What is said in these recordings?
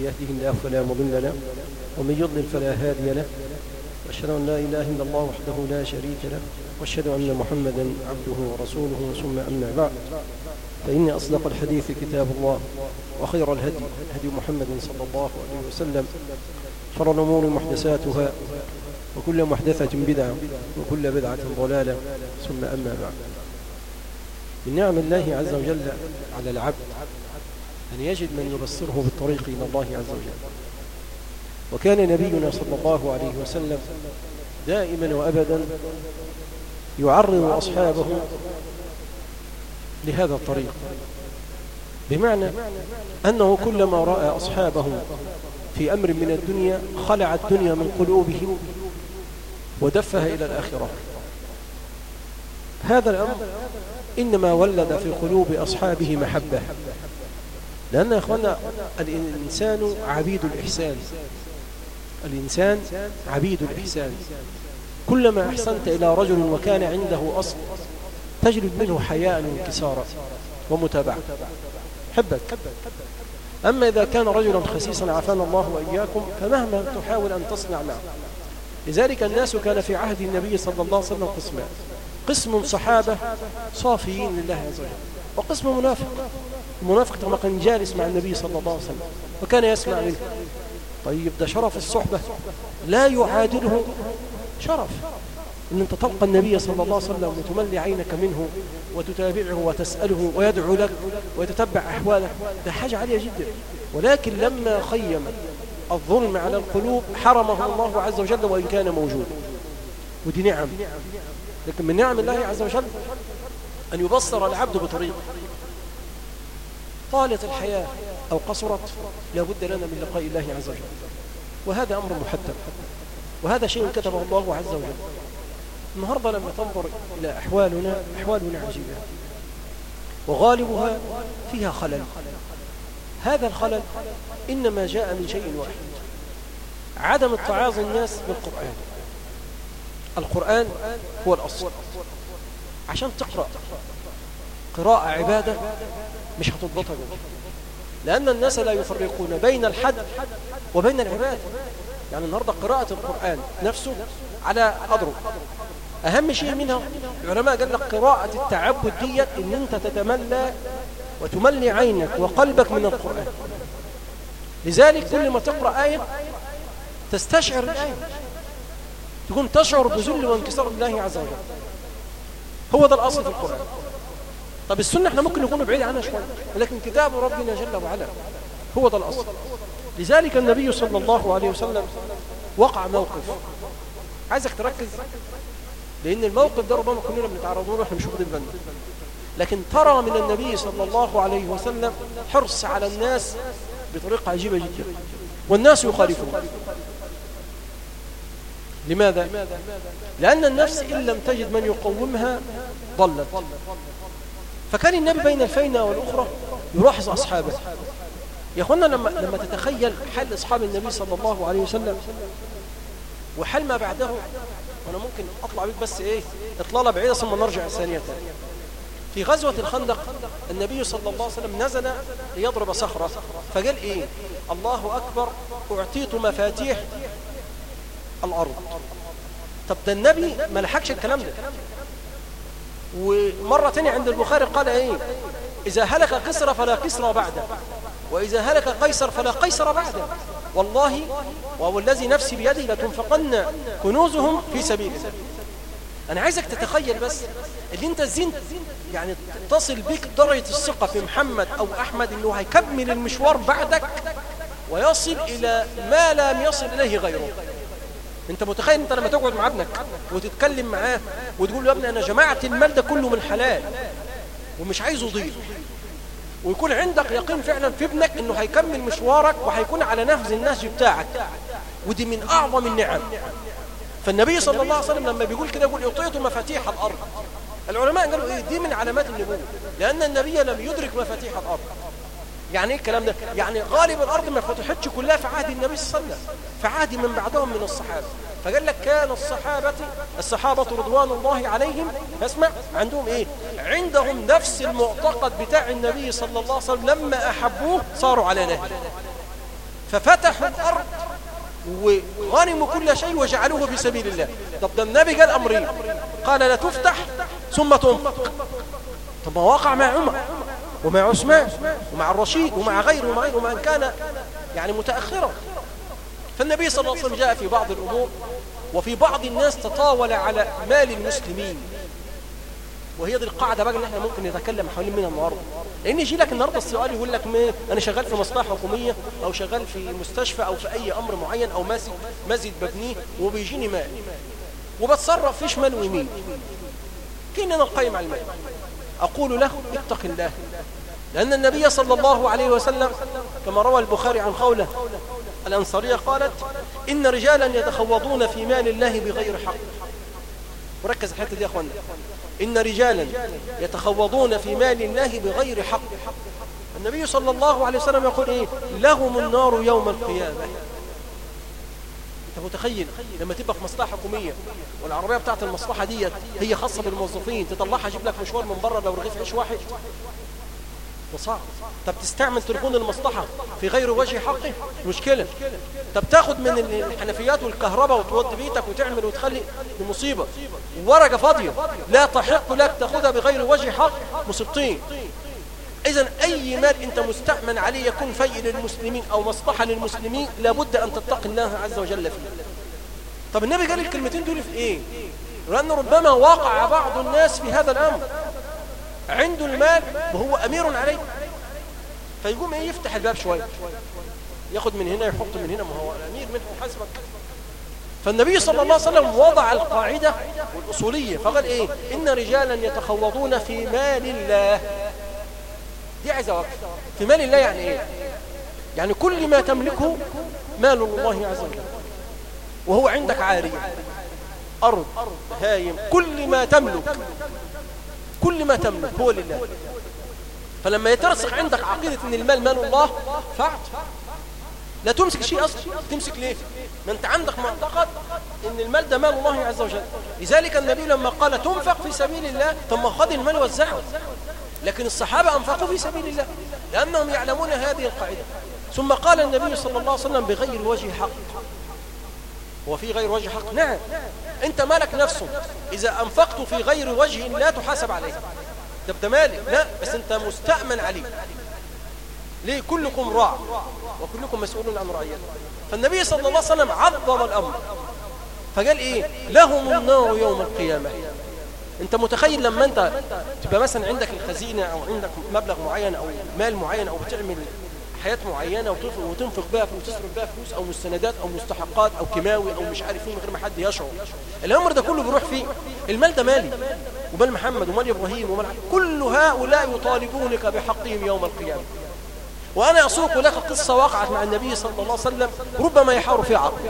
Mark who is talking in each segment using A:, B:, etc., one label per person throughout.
A: يهده الله فلا مضل له ومن يضلل فلا هادي له، وأشهد أن لا إله إلا الله وحده لا شريك له، وأشهد أن محمدا عبده ورسوله، ثم أما بعد، فإن أصدق الحديث كتاب الله، وخير الهدي هدي محمد صلى الله عليه وسلم، شر الأمور محدثاتها، وكل محدثة بدعة، وكل بدعة ضلالة، ثم أما بعد. من نعم الله عز وجل على العبد أن يجد من يبصره بالطريق إلى الله عز وجل. وكان نبينا صلى الله عليه وسلم دائما وأبدا يعرض أصحابه لهذا الطريق، بمعنى أنه كلما رأى أصحابه في أمر من الدنيا خلع الدنيا من قلوبهم ودفها إلى الآخرة. هذا الأمر إنما ولد في قلوب أصحابه محبة، لأن يا أخوانا الإنسان عبيد الإحسان، الإنسان عبيد الإحسان. كلما أحسنت إلى رجل وكان عنده أصل تجلب منه حياء وانكسارا ومتابعة، حبك. أما إذا كان رجلا خسيسا عافانا الله وإياكم فمهما تحاول أن تصنع معه. لذلك الناس كان في عهد النبي صلى الله عليه وسلم قسمان: قسم صحابة صافيين لله عز وجل، وقسم منافق. المنافق كما كان جالس مع النبي صلى الله عليه وسلم وكان يسمع منه. طيب ده شرف الصحبة لا يعادله شرف إن أنت تلقى النبي صلى الله عليه وسلم وتملي عينك منه وتتابعه وتسأله ويدعو لك ويتتبع أحواله، ده حاجة عالية جدا. ولكن لما خيم الظلم على القلوب حرمه الله عز وجل وإن كان موجود، ودي نعم. لكن من نعم الله عز وجل أن يبصر العبد بطريق. طالت الحياة أو قصرت لابد لنا من لقاء الله عز وجل، وهذا أمر محتم، وهذا شيء كتبه الله عز وجل. النهاردة لما تنظر إلى أحوالنا عجيبة، وغالبها فيها خلل. هذا الخلل إنما جاء من شيء واحد: عدم اتعاظ الناس بالقرآن. القرآن هو الأصل. عشان تقرأ قراءة عبادة مش هتضبطها جدا، لأن الناس لا يفرقون بين الحد وبين العبادة. يعني النهاردة قراءة القرآن نفسه على قدره. أهم شيء منها العلماء قال لك قراءة التعبد ديت إن أنت تتملى وتملي عينك وقلبك من القرآن. لذلك كل ما تقرأ آية تستشعر الآية، تكون تشعر بذل وانكسار الله عز وجل. هو ده الأصل في القرآن. طب السنة احنا ممكن نكون بعيد عنها شوية، ولكن كتاب ربنا جل وعلا هو ده الأصل. لذلك النبي صلى الله عليه وسلم وقع موقف، عايزك تركز، لأن الموقف ده ربما كلنا بنتعرض له واحنا مش واخدين بالنا. لكن ترى من النبي صلى الله عليه وسلم حرص على الناس بطريقة عجيبة جدا، والناس يخالفون. لماذا؟ لأن النفس إن لم تجد من يقومها ضلت. فكان النبي بين الفينة والأخرى يلاحظ أصحابه. يا أخوانا لما تتخيل حال أصحاب النبي صلى الله عليه وسلم وحال ما بعده، وأنا ممكن أطلع بك بس إطلالة بعيدة ثم نرجع ثانية. في غزوة الخندق النبي صلى الله عليه وسلم نزل ليضرب صخرة، فقال الله أكبر أعطيت مفاتيح الأرض. طب ده النبي ما لحقش الكلام ده. ومرة تانية عند البخاري قال إذا هلك قيصر فلا قيصر بعده، وإذا هلك قيصر فلا قيصر بعده. والله وهو الذي نفسي بيده لتنفقن كنوزهم في سبيل الله. أنا عايزك تتخيل بس اللي أنت زين، يعني تصل بك درجة الثقة في محمد أو أحمد إنه هيكمل المشوار بعدك ويصل إلى ما لم يصل إليه غيره. انت متخيل انت لما تقعد مع ابنك وتتكلم معاه وتقول له يا ابني انا جمعت المال ده كله من حلال ومش عايزه يضيع، ويكون عندك يقين فعلا في ابنك انه هيكمل مشوارك وهيكون على نفس النهج بتاعك، ودي من اعظم النعم. فالنبي صلى الله عليه وسلم لما بيقول كده يقول اعطيت مفاتيح الارض. العلماء قالوا دي من علامات النبوة، لان النبي لم يدرك مفاتيح الارض. يعني ايه الكلام ده؟ يعني غالب الارض ما فتحتش كلها في عهد النبي صلى الله عليه وسلم، في عهد من بعدهم من الصحابه. فقال لك كان الصحابه رضوان الله عليهم اسمع عندهم عندهم نفس المعتقد بتاع النبي صلى الله عليه وسلم، لما احبوه صاروا على نهجه. ففتحوا الأرض وغنموا كل شيء وجعلوه في سبيل الله. طب ده النبي قال أمرين، قال لا تفتح ثم تنفق. طب ما وقع مع عمر ومع عثمان ومع الرشيد ومع غيره ومع من كان يعني متأخرا. فالنبي صلى الله عليه وسلم جاء في بعض الأمور، وفي بعض الناس تطاول على مال المسلمين. وهي دي القاعدة بقى اللي احنا ممكن نتكلم حوالين منها النهارده. لأن يجي لك النهارده السؤال يقول لك أنا شغال في مصلحة حكومية أو شغال في مستشفى أو في أي أمر معين أو مسجد ببنيه وبيجيني مال وبتصرف فيه شمال ويمين، كأننا نقيم على المال. أقول له اتق الله، لأن النبي صلى الله عليه وسلم كما روى البخاري عن خولة الأنصارية قالت إن رجالا يتخوضون في مال الله بغير حق. وركز الحتة دي يا أخوانا، إن رجالا يتخوضون في مال الله بغير حق. النبي صلى الله عليه وسلم يقول إيه؟ لهم النار يوم القيامة. أنت متخيل لما تبقى في مصلحة حكومية والعربية بتاعت المصلحة دي هي خاصة بالموظفين، تطلعها جيب لك مشوار من بره لو رغيف عيش واحد؟ ده صعب. طب تستعمل تليفون المصلحة في غير وجه حقه؟ مشكلة. طب تاخد من الحنفيات والكهرباء وتودي بيتك وتعمل وتخلي بمصيبة. ورقة فاضية لا تحق لك تاخدها بغير وجه حق، مصيبتين. إذن أي مال أنت مستأمن عليه يكون فيء للمسلمين أو مصلحة للمسلمين لابد أن تتقي الله عز وجل فيه. طب النبي قال الكلمتين دول في إيه؟ لأن ربما وقع بعض الناس في هذا الأمر، عنده المال وهو أمير عليه، فيقوم إيه؟ يفتح الباب شوية، ياخد من هنا يحط من هنا، ما هو الأمير منه حسبك. فالنبي صلى الله عليه وسلم وضع القاعدة والأصولية فقال إيه؟ إن رجالا يتخوضون في مال الله. دي عايزة وقت. في مال الله يعني إيه؟ يعني كل ما تملكه مال الله عز وجل، وهو عندك عارية، أرض، هايم، كل ما تملك هو لله. فلما يترسخ عندك عقيدة ان المال مال الله فاعت لا تمسك شيء اصلا. تمسك ليه؟ ما انت عندك معتقد ان المال ده مال الله عز وجل. لذلك النبي لما قال تنفق في سبيل الله، ثم خذ المال وزعه. لكن الصحابة انفقوا في سبيل الله لانهم يعلمون هذه القاعدة. ثم قال النبي صلى الله عليه وسلم بغير وجه حق. وفي غير وجه حق؟ نعم. انت مالك نفسه، اذا انفقت في غير وجه لا تحاسب عليه. ده مالك، لا، بس انت مستأمن عليه. ليه؟ كلكم راع وكلكم مسؤول عن رعيته. فالنبي صلى الله عليه وسلم عظم الامر فقال ايه؟ لهم النار يوم القيامة. انت متخيل لما انت تبقى مثلا عندك الخزينة او عندك مبلغ معين او مال معين او بتعمل حياة معينة وتنفق بها وتصرف بها فلوس او مستندات او مستحقات او كيماوي او مش عارف ايه من غير ما حد يشعر، الامر ده كله بيروح فيه. المال ده مالي ومال محمد ومال ابراهيم ومال كل هؤلاء يطالبونك بحقهم يوم القيامة. وانا اسوق لك قصة وقعت مع النبي صلى الله عليه وسلم ربما يحار فيها عقل.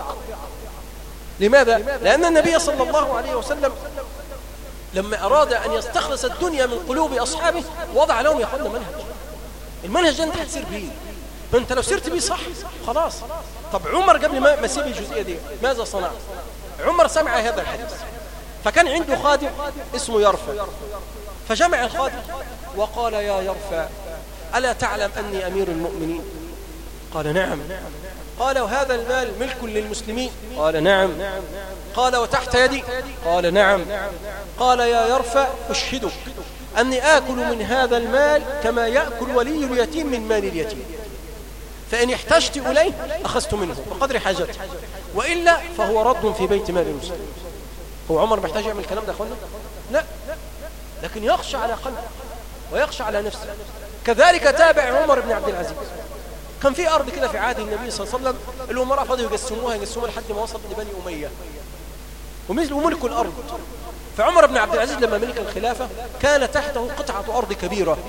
A: لماذا؟ لان النبي صلى الله عليه وسلم لما اراد ان يستخلص الدنيا من قلوب اصحابه وضع لهم ياخذنا منهج. المنهج ده انت هتسير بيه، فانت لو سرت بيه صح خلاص. طب عمر قبل ما يسيب الجزئيه دي ماذا صنع؟ عمر سمع هذا الحديث، فكان عنده خادم اسمه يرفع، فجمع الخادم وقال يا يرفع ألا تعلم أني أمير المؤمنين؟ قال نعم. قال وهذا المال ملك للمسلمين؟ قال نعم. قال وتحت يدي؟ قال نعم. قال يا يرفع أشهدك أني آكل من هذا المال كما يأكل ولي اليتيم من مال اليتيم، فإن احتجت إليه أخذت منه بقدر حاجته، وإلا فهو رد في بيت مال المسلمين. هو عمر محتاج يعمل الكلام ده يا أخوانا؟ لا، لكن يخشى على قلبه ويخشى على نفسه. كذلك تابع عمر بن عبد العزيز، كان في أرض كده في عهد النبي صلى الله عليه وسلم الأمراء فضلوا يقسموها لحد ما وصلت لبني أمية وملكوا الأرض. فعمر بن عبد العزيز لما ملك الخلافة كان تحته قطعة أرض كبيرة،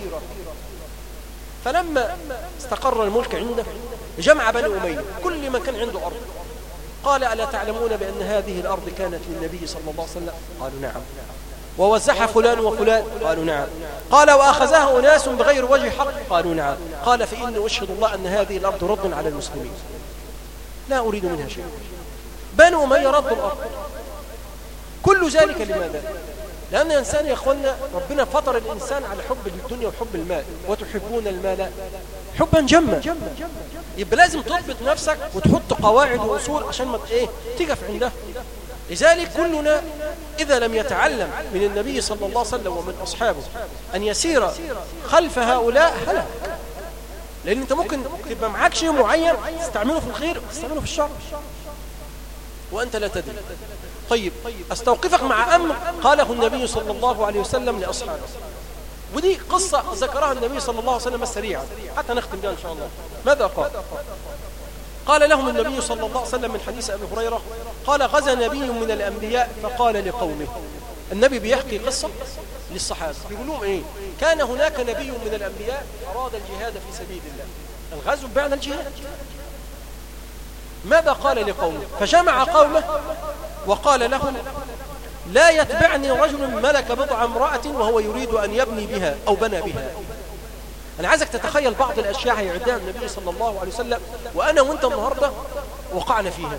A: فلما استقر الملك عنده جمع بني أمية كل من كان عنده أرض، قال ألا تعلمون بأن هذه الأرض كانت للنبي صلى الله عليه وسلم؟ قالوا نعم. ووزعها فلان وفلان؟ قالوا نعم. قال وأخذها أناس بغير وجه حق؟ قالوا نعم. قال فإني أشهد الله أن هذه الأرض رد على المسلمين، لا أريد منها شيء. بنو أمية ردوا الأرض. كل ذلك لماذا؟ لأن الإنسان يا أخوانا ربنا فطر الإنسان على حب الدنيا وحب المال، وتحبون المال حبا جما. يبقى لازم تضبط نفسك وتحط قواعد وأصول عشان ما تقف عندها. لذلك كلنا إذا لم يتعلم من النبي صلى الله عليه وسلم ومن أصحابه أن يسير خلف هؤلاء هلك. لأن أنت ممكن تبقى معاك شيء معين تستعمله في الخير وتستعمله في الشر وأنت لا تدري. طيب أستوقفك مع أمر قاله النبي صلى الله عليه وسلم لأصحابه، ودي قصة ذكرها النبي صلى الله عليه وسلم سريعا حتى نختم بها إن شاء الله. ماذا قال؟ قال لهم النبي صلى الله عليه وسلم من حديث أبي هريرة قال غزا نبي من الأنبياء فقال لقومه. النبي بيحكي قصة للصحابة بيقول لهم إيه؟ كان هناك نبي من الأنبياء أراد الجهاد في سبيل الله. الغزو بمعنى الجهاد. ماذا قال لقومه؟ فجمع قومه وقال لهم لا يتبعني رجل ملك بضع امرأة وهو يريد أن يبني بها أو بنى بها. أنا عايزك تتخيل بعض الأشياء هيعدها النبي صلى الله عليه وسلم وأنا وأنت النهاردة وقعنا فيها.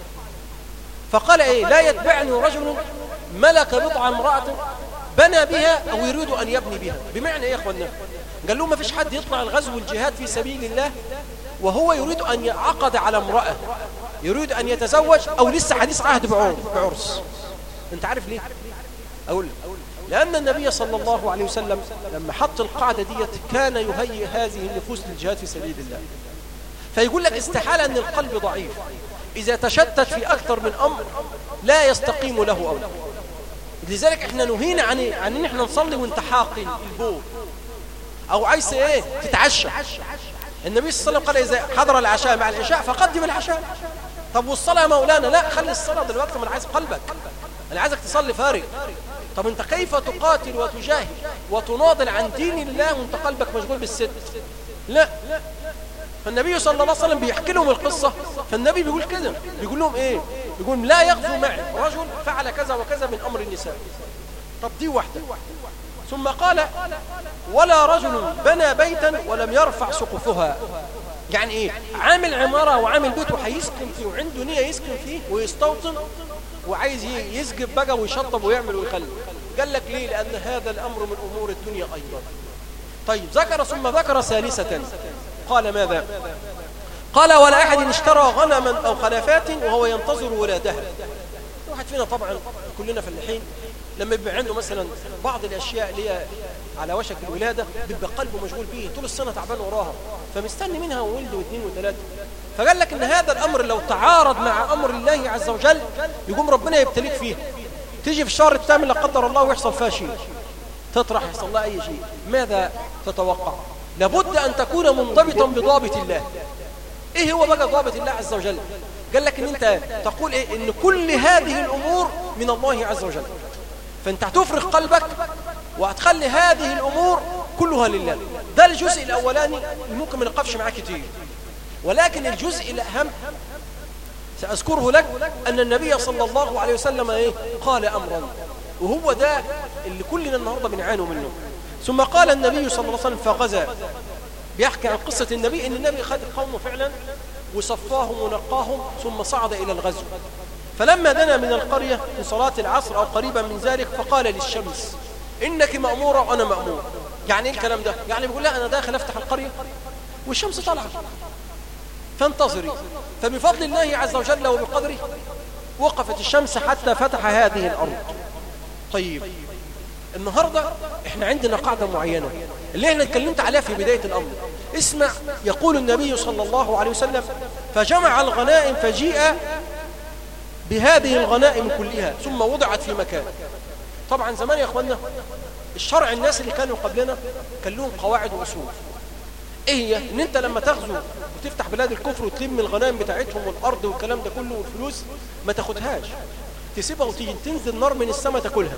A: فقال إيه؟ لا يتبعني رجل ملك بضع امرأة بنى بها أو يريد أن يبني بها. بمعنى إيه يا أخوانا؟ قال له ما فيش حد يطلع الغزو والجهاد في سبيل الله وهو يريد أن يعقد على امرأة، يريد أن يتزوج أو لسه حديث عهد بعرس. أنت عارف ليه؟ أقول لأن النبي صلى الله عليه وسلم لما حط القاعدة ديت كان يهيئ هذه النفوس للجهاد في سبيل الله. فيقول لك استحالة أن القلب ضعيف إذا تشتت في أكثر من أمر لا يستقيم له أمر. لذلك احنا نهينا عن ان احنا نصلي وانت حاقن البول او عايز تتعشى. النبي صلى الله عليه وسلم قال إذا حضر العشاء مع العشاء فقدم العشاء. طب والصلاة يا مولانا؟ لا، خلي الصلاة دلوقتي، ما أنا عايز قلبك، أنا عايزك تصلي فارغ. طب أنت كيف تقاتل وتجاهد وتناضل عن دين الله وأنت قلبك مشغول بالست؟ لا. فالنبي صلى الله عليه وسلم بيحكي لهم القصة، فالنبي بيقول كده، بيقول لهم إيه؟ بيقول لا يغزو معي رجل فعل كذا وكذا من أمر النساء. طب دي واحدة. ثم قال ولا رجل بنى بيتا ولم يرفع سقفها. يعني ايه؟ عامل عمارة وعامل بيت وهيسكن فيه وعنده نية يسكن فيه ويستوطن وعايز يسجب بقى ويشطب ويعمل ويخلي. قال لك ليه؟ لأن هذا الأمر من أمور الدنيا أيضا. طيب ذكر ثم ذكر ثالثة، قال ماذا؟ قال ولا أحد اشترى غنما أو خلافات وهو ينتظر ولادها. واحد فينا طبعا كلنا فلاحين لما يبقى عنده مثلا بعض الأشياء اللي هي على وشك الولادة بيبقى قلبه مشغول بيه طول السنة تعبان وراها، فمستني منها ولد واثنين وثلاثة. فقال لك إن هذا الأمر لو تعارض مع أمر الله عز وجل يقوم ربنا يبتليك فيه. تيجي في الشهر الثامن لا قدر الله ويحصل فيها شيء، تطرح يحصل لها أي شيء، ماذا تتوقع؟ لابد أن تكون منضبطا بضابط الله. إيه هو بقى ضابط الله عز وجل؟ قال لك إن أنت تقول إيه؟ إن كل هذه الأمور من الله عز وجل، فأنت هتفرغ قلبك وهتخلي هذه الأمور كلها لله. ده الجزء الأولاني ممكن ما نقفش معاه كتير، ولكن الجزء الأهم سأذكره لك أن النبي صلى الله عليه وسلم قال أمرا، وهو ده اللي كلنا النهاردة بنعاني منه. ثم قال النبي صلى الله عليه وسلم فغزا، بيحكي عن قصة النبي إن النبي خد قومه فعلا وصفاهم ونقاهم ثم صعد إلى الغزو. فلما دنا من القرية في صلاة العصر أو قريبا من ذلك فقال للشمس إنك مأمورة وأنا مأمور. يعني إيه الكلام ده؟ يعني بيقول لا أنا داخل أفتح القرية والشمس طلعت فانتظري. فبفضل الله عز وجل وبقدره وقفت الشمس حتى فتح هذه الأرض. طيب النهاردة احنا عندنا قاعدة معينة اللي احنا اتكلمت عليها في بداية الأمر. اسمع، يقول النبي صلى الله عليه وسلم فجمع الغنائم فجيء بهذه الغنائم كلها ثم وضعت في مكان. طبعا زمان يا اخوانا الشرع الناس اللي كانوا قبلنا كان لهم قواعد وأصول. ايه هي؟ ان انت لما تغزو وتفتح بلاد الكفر وتلم الغنائم بتاعتهم والارض والكلام ده كله والفلوس ما تاخدهاش، تسيبها وتيجي تنزل نار من السماء تاكلها.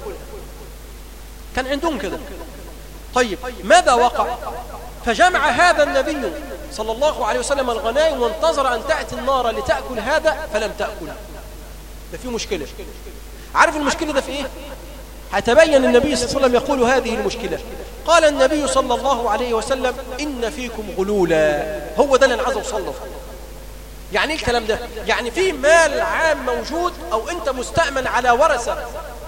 A: كان عندهم كده. طيب ماذا وقع؟ فجمع هذا النبي صلى الله عليه وسلم الغنائم وانتظر أن تأتي النار لتأكل هذا فلم تأكل. ده فيه مشكلة. عارف المشكلة ده في ايه؟ هتبين النبي صلى الله عليه وسلم يقول هذه المشكلة. قال النبي صلى الله عليه وسلم إن فيكم غلولا. هو ده اللي أنا عايز أوصل له. يعني ايه الكلام ده؟ يعني في مال عام موجود أو أنت مستأمن على ورثة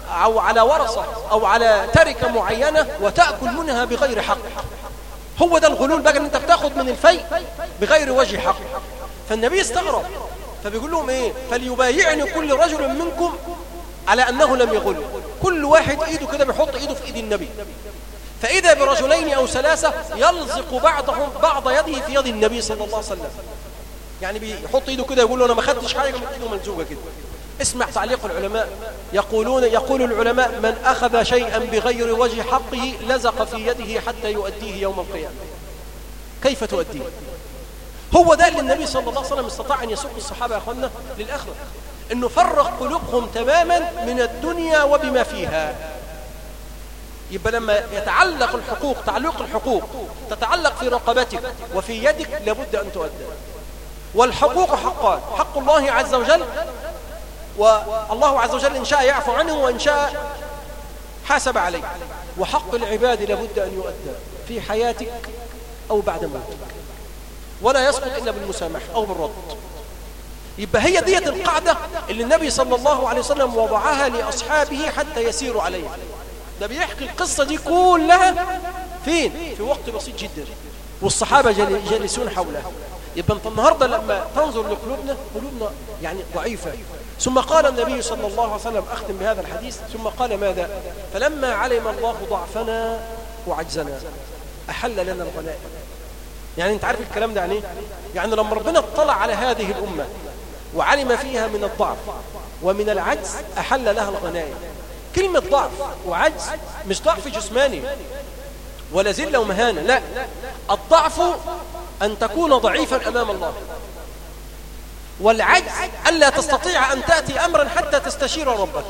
A: أو على ورثة أو على تركة معينة وتأكل منها بغير حق. هو ده الغلول بقى، ان انت بتاخد من الفيء بغير وجه حق. فالنبي استغرب فبيقول لهم ايه؟ فليبايعني كل رجل منكم على انه لم يغل. كل واحد ايده كده بيحط ايده في ايد النبي، فاذا برجلين او ثلاثه يلزق بعضهم بعض يده في يد النبي صلى الله عليه وسلم. يعني بيحط ايده كده يقول له انا ما خدتش حاجه من ايده ملزوقه كده. اسمع تعليق العلماء، يقول العلماء من اخذ شيئا بغير وجه حقه لزق في يده حتى يؤديه يوم القيامه. كيف تؤديه؟ هو ده اللي النبي صلى الله عليه وسلم استطاع ان يسوق الصحابه يا اخوانا للاخره، انه فرغ قلوبهم تماما من الدنيا وبما فيها. يبقى لما يتعلق الحقوق، تعلق الحقوق تتعلق في رقبتك وفي يدك، لابد ان تؤدى. والحقوق حقان، حق الله عز وجل، والله عز وجل ان شاء يعفو عنه وان شاء حاسب عليه، وحق العباد لابد ان يؤدى في حياتك او بعد موتك، ولا يسقط الا بالمسامحه او بالرد. يبقى هي ديت القاعده اللي النبي صلى الله عليه وسلم وضعها لاصحابه حتى يسيروا عليها. ده بيحكي القصه دي كلها فين؟ في وقت بسيط جدا، والصحابه جالسون حولها. يبقى انت النهارده لما تنظر لقلوبنا، قلوبنا يعني ضعيفه. ثم قال النبي صلى الله عليه وسلم، اختم بهذا الحديث، ثم قال ماذا؟ فلما علم الله ضعفنا وعجزنا احل لنا الغنائم. يعني انت عارف الكلام ده يعني ايه؟ يعني لما ربنا اطلع على هذه الامه وعلم فيها من الضعف ومن العجز احل لها الغنائم. كلمه ضعف وعجز مش ضعف جسماني ولا ذله ومهانه، لا، الضعف أن تكون ضعيفا أمام الله، والعجز ألا تستطيع أن تأتي أمرا حتى تستشير ربك.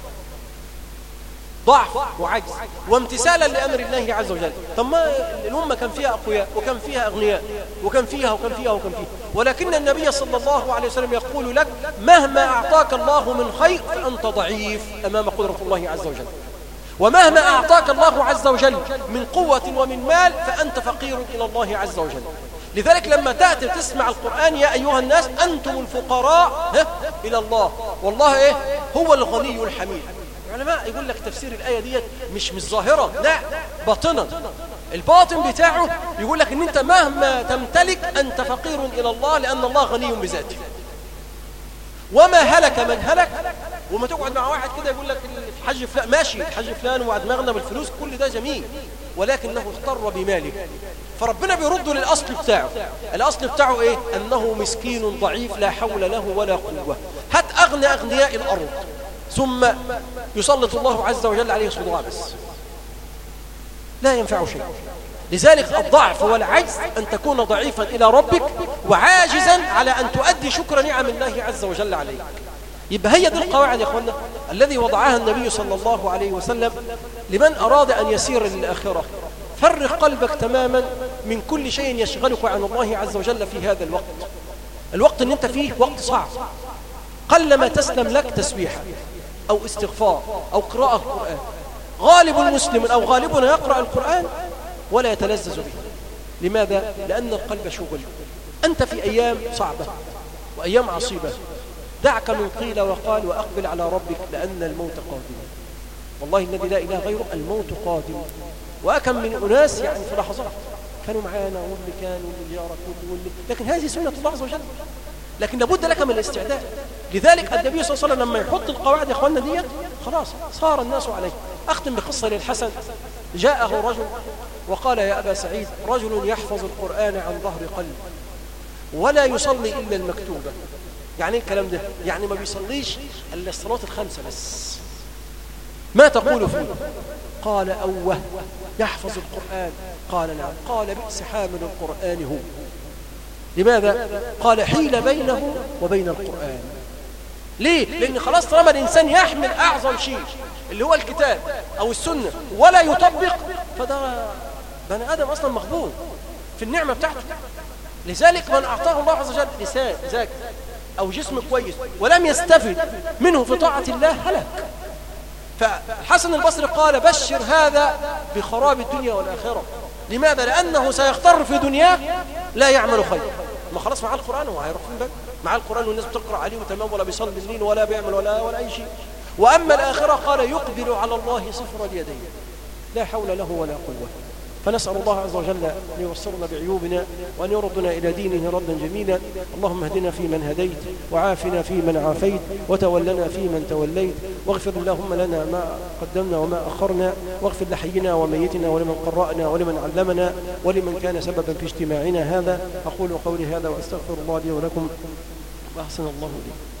A: ضعف وعجز وامتثالا لأمر الله عز وجل. طب ما الأمة كان فيها أقوياء وكان فيها أغنياء وكان فيها، ولكن النبي صلى الله عليه وسلم يقول لك مهما أعطاك الله من خير فأنت ضعيف أمام قدرة الله عز وجل، ومهما أعطاك الله عز وجل من قوة ومن مال فأنت فقير إلى الله عز وجل. لذلك لما تأتي تسمع القرآن يا أيها الناس أنتم الفقراء إلى الله والله إيه هو الغني الحميد. العلماء يقول لك تفسير الآية دي مش ظاهرة، لا، باطنا. الباطن بتاعه يقول لك إن أنت مهما تمتلك أنت فقير إلى الله، لأن الله غني بذاته. وما هلك من هلك. وما تقعد مع واحد كده يقول لك الحج فلان ماشي، الحج فلان وعد مغنى بالفلوس، كل ده جميل، ولكنه اغتر بماله. فربنا بيرده للأصل بتاعه. الأصل بتاعه إيه؟ أنه مسكين ضعيف لا حول له ولا قوة. هات أغنى أغنياء الأرض ثم يسلط الله عز وجل عليه صداع بس لا ينفع شيء. لذلك الضعف والعجز أن تكون ضعيفا إلى ربك وعاجزا على أن تؤدي شكر نعم الله عز وجل عليك. يبقى هي دي القواعد يا اخوانا الذي وضعها النبي صلى الله عليه وسلم لمن أراد أن يسير للآخرة. فرق قلبك تماما من كل شيء يشغلك عن الله عز وجل في هذا الوقت اللي انت فيه وقت صعب. قلما تسلم لك تسبيحة أو استغفار أو قراءة القرآن. غالب المسلم أو غالبنا يقرأ القرآن ولا يتلذذ به. لماذا؟ لأن القلب شغل. أنت في أيام صعبة وأيام عصيبة. دعك من قيل وقال وأقبل على ربك لأن الموت قادم. والله الذي لا إله غيره الموت قادم. وأكم من أناس يعني في لحظات كانوا معانا واللي كانوا واللي جارك واللي، لكن هذه سنة الله عز وجل. لكن لابد لك من الاستعداد. لذلك النبي صلى الله عليه وسلم لما يحط القواعد يا اخواننا ديت خلاص صار الناس عليه. أختم بقصة للحسن. جاءه رجل وقال يا أبا سعيد رجل يحفظ القرآن عن ظهر قلب ولا يصلي إلا المكتوبة. يعني ايه الكلام ده؟ يعني ما بيصليش إلا الصلاة الخمسة بس. ما تقول فيه؟ قال أوه يحفظ القرآن. قال نعم. قال بئس حامل القرآن هو. لماذا؟ قال حيل بينه وبين القرآن. ليه؟ لأن خلاص طالما الإنسان يحمل أعظم شيء اللي هو الكتاب أو السنة ولا يطبق فده بني آدم أصلا مخبول في النعمة بتاعته. لذلك من أعطاه الله عز وجل لسان ذاكر أو جسم كويس ولم يستفد منه في طاعة الله هلك. فحسن البصري قال بشر هذا بخراب الدنيا والآخرة. لماذا؟ لأنه سيختار في دنياه لا يعمل خير. ما خلاص مع القرآن هو هيروح فين بقى؟ مع القرآن والناس بتقرأ عليه وتمام ولا بيصلي بالليل ولا بيعمل ولا أي شيء. وأما الآخرة قال يقبل على الله صفر اليدين، لا حول له ولا قوة. فنسأل الله عز وجل أن يوصلنا بعيوبنا وأن يردنا إلى دينه ردا جميلا. اللهم اهدنا فيمن هديت، وعافنا فيمن عافيت، وتولنا فيمن توليت، واغفر اللهم لنا ما قدمنا وما أخرنا، واغفر لحينا وميتنا ولمن قرأنا ولمن علمنا ولمن كان سببا في اجتماعنا هذا. أقول قولي هذا وأستغفر الله لي ولكم، وأحسن الله إليكم.